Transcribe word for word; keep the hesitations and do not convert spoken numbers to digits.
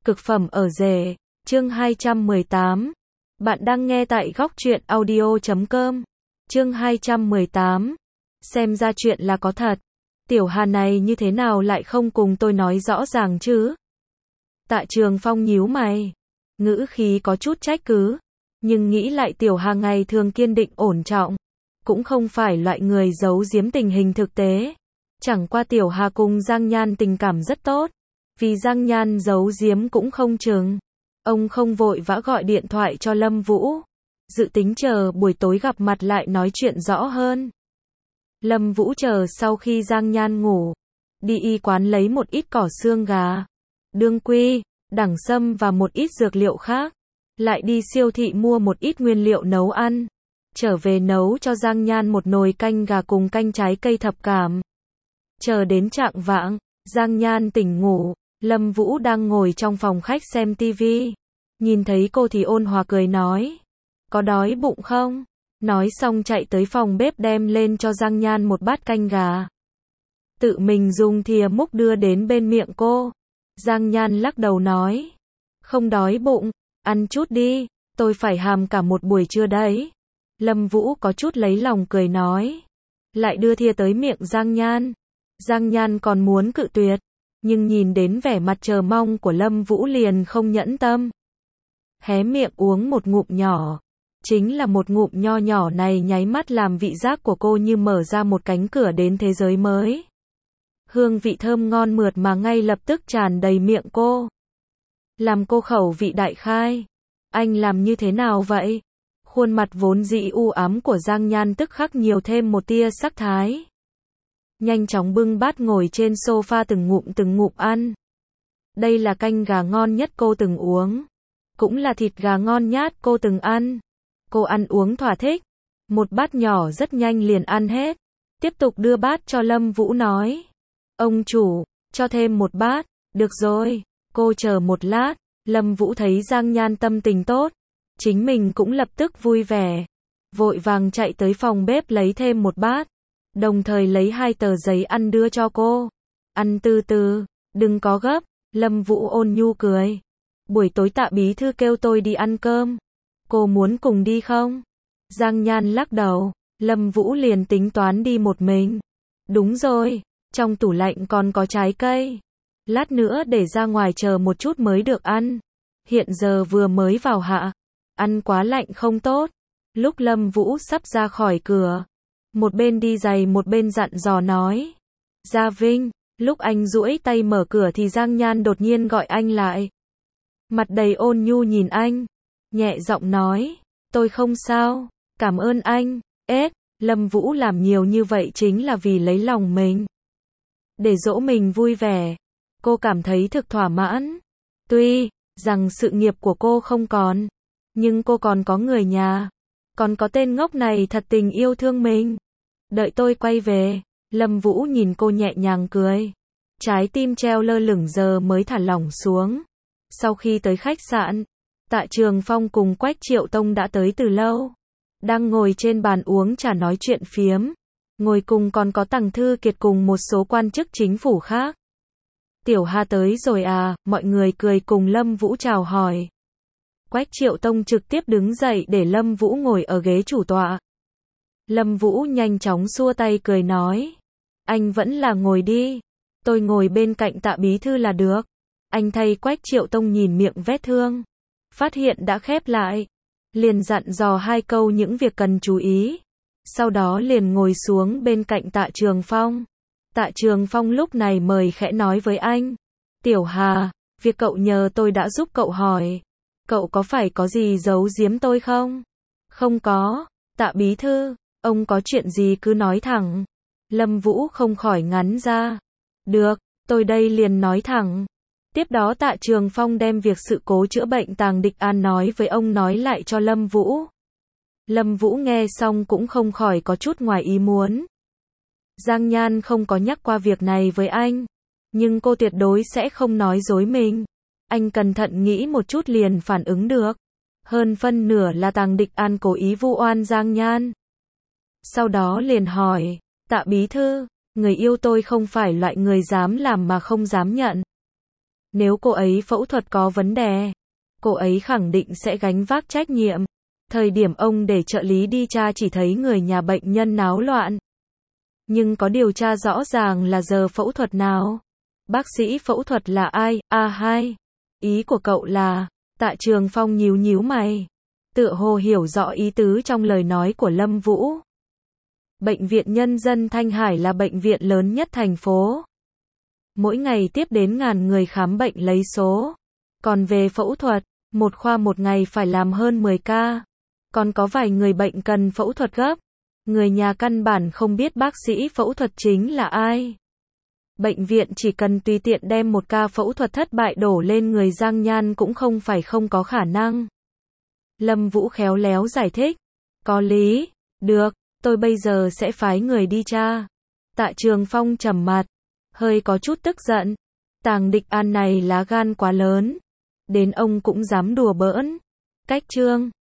Cực phẩm ở rể, chương hai trăm mười tám. Bạn đang nghe tại góc truyện audio chấm com. Chương hai trăm mười tám. Xem ra chuyện là có thật. Tiểu Hà này như thế nào lại không cùng tôi nói rõ ràng chứ? Tạ Trường Phong nhíu mày, ngữ khí có chút trách cứ, nhưng nghĩ lại Tiểu Hà ngày thường kiên định ổn trọng, cũng không phải loại người giấu giếm tình hình thực tế. Chẳng qua Tiểu Hà cùng Giang Nhan tình cảm rất tốt, vì Giang Nhan giấu giếm cũng không chừng. Ông không vội vã gọi điện thoại cho Lâm Vũ, dự tính chờ buổi tối gặp mặt lại nói chuyện rõ hơn. Lâm Vũ chờ sau khi Giang Nhan ngủ, đi y quán lấy một ít cỏ xương gà, đương quy, đẳng sâm và một ít dược liệu khác, lại đi siêu thị mua một ít nguyên liệu nấu ăn, trở về nấu cho Giang Nhan một nồi canh gà cùng canh trái cây thập cẩm. Chờ đến chạng vạng, Giang Nhan tỉnh ngủ, Lâm Vũ đang ngồi trong phòng khách xem tivi, nhìn thấy cô thì ôn hòa cười nói, có đói bụng không? Nói xong chạy tới phòng bếp đem lên cho Giang Nhan một bát canh gà, tự mình dùng thìa múc đưa đến bên miệng cô. Giang Nhan lắc đầu nói, không đói bụng, ăn chút đi, tôi phải hàm cả một buổi trưa đấy. Lâm Vũ có chút lấy lòng cười nói, lại đưa thìa tới miệng Giang Nhan. Giang Nhan còn muốn cự tuyệt, nhưng nhìn đến vẻ mặt chờ mong của Lâm Vũ liền không nhẫn tâm. Hé miệng uống một ngụm nhỏ, chính là một ngụm nho nhỏ này nháy mắt làm vị giác của cô như mở ra một cánh cửa đến thế giới mới. Hương vị thơm ngon mượt mà ngay lập tức tràn đầy miệng cô, làm cô khẩu vị đại khai. Anh làm như thế nào vậy? Khuôn mặt vốn dĩ u ám của Giang Nhan tức khắc nhiều thêm một tia sắc thái. Nhanh chóng bưng bát ngồi trên sofa từng ngụm từng ngụm ăn. Đây là canh gà ngon nhất cô từng uống, cũng là thịt gà ngon nhất cô từng ăn. Cô ăn uống thỏa thích, một bát nhỏ rất nhanh liền ăn hết. Tiếp tục đưa bát cho Lâm Vũ nói, ông chủ, cho thêm một bát. Được rồi, cô chờ một lát. Lâm Vũ thấy Giang Nhan tâm tình tốt, chính mình cũng lập tức vui vẻ, vội vàng chạy tới phòng bếp lấy thêm một bát, đồng thời lấy hai tờ giấy ăn đưa cho cô. Ăn từ từ, đừng có gấp. Lâm Vũ ôn nhu cười, buổi tối Tạ bí thư kêu tôi đi ăn cơm, cô muốn cùng đi không? Giang Nhan lắc đầu, Lâm Vũ liền tính toán đi một mình. Đúng rồi, trong tủ lạnh còn có trái cây, lát nữa để ra ngoài chờ một chút mới được ăn. Hiện giờ vừa mới vào hạ, ăn quá lạnh không tốt. Lúc Lâm Vũ sắp ra khỏi cửa, một bên đi giày một bên dặn dò nói, Gia Vinh. Lúc anh duỗi tay mở cửa thì Giang Nhan đột nhiên gọi anh lại, mặt đầy ôn nhu nhìn anh, nhẹ giọng nói, tôi không sao, cảm ơn anh. Ết, Lâm Vũ làm nhiều như vậy chính là vì lấy lòng mình, để dỗ mình vui vẻ. Cô cảm thấy thực thỏa mãn. Tuy rằng sự nghiệp của cô không còn, nhưng cô còn có người nhà, còn có tên ngốc này thật tình yêu thương mình. Đợi tôi quay về. Lâm Vũ nhìn cô nhẹ nhàng cười, trái tim treo lơ lửng giờ mới thả lỏng xuống. Sau khi tới khách sạn, Tạ Trường Phong cùng Quách Triệu Tông đã tới từ lâu, đang ngồi trên bàn uống trà nói chuyện phiếm. Ngồi cùng còn có Tằng Thư Kiệt cùng một số quan chức chính phủ khác. Tiểu Hà tới rồi à? Mọi người cười cùng Lâm Vũ chào hỏi. Quách Triệu Tông trực tiếp đứng dậy để Lâm Vũ ngồi ở ghế chủ tọa. Lâm Vũ nhanh chóng xua tay cười nói, anh vẫn là ngồi đi, tôi ngồi bên cạnh Tạ bí thư là được. Anh thay Quách Triệu Tông nhìn miệng vết thương, phát hiện đã khép lại, liền dặn dò hai câu những việc cần chú ý, sau đó liền ngồi xuống bên cạnh Tạ Trường Phong. Tạ Trường Phong lúc này mời khẽ nói với anh, Tiểu Hà, việc cậu nhờ tôi đã giúp cậu hỏi, cậu có phải có gì giấu giếm tôi không? Không có. Tạ bí thư, ông có chuyện gì cứ nói thẳng. Lâm Vũ không khỏi ngắn ra. Được, tôi đây liền nói thẳng. Tiếp đó Tạ Trường Phong đem việc sự cố chữa bệnh Tàng Địch An nói với ông nói lại cho Lâm Vũ. Lâm Vũ nghe xong cũng không khỏi có chút ngoài ý muốn. Giang Nhan không có nhắc qua việc này với anh, nhưng cô tuyệt đối sẽ không nói dối mình. Anh cẩn thận nghĩ một chút liền phản ứng được, hơn phân nửa là Tàng Địch An cố ý vu oan Giang Nhan. Sau đó liền hỏi, Tạ bí thư, người yêu tôi không phải loại người dám làm mà không dám nhận. Nếu cô ấy phẫu thuật có vấn đề, cô ấy khẳng định sẽ gánh vác trách nhiệm. Thời điểm ông để trợ lý đi tra chỉ thấy người nhà bệnh nhân náo loạn. Nhưng có điều tra rõ ràng là giờ phẫu thuật nào. Bác sĩ phẫu thuật là ai? A hai. Ý của cậu là, Tạ Trường Phong nhíu nhíu mày. Tựa hồ hiểu rõ ý tứ trong lời nói của Lâm Vũ. Bệnh viện Nhân dân Thanh Hải là bệnh viện lớn nhất thành phố. Mỗi ngày tiếp đến ngàn người khám bệnh lấy số. Còn về phẫu thuật, một khoa một ngày phải làm hơn mười ca. Còn có vài người bệnh cần phẫu thuật gấp. Người nhà căn bản không biết bác sĩ phẫu thuật chính là ai. Bệnh viện chỉ cần tùy tiện đem một ca phẫu thuật thất bại đổ lên người Giang Nhan cũng không phải không có khả năng. Lâm Vũ khéo léo giải thích. Có lý, được, tôi bây giờ sẽ phái người đi tra. Tạ Trường Phong trầm mặt, hơi có chút tức giận. Tàng Địch An này lá gan quá lớn. Đến ông cũng dám đùa bỡn. Cách chương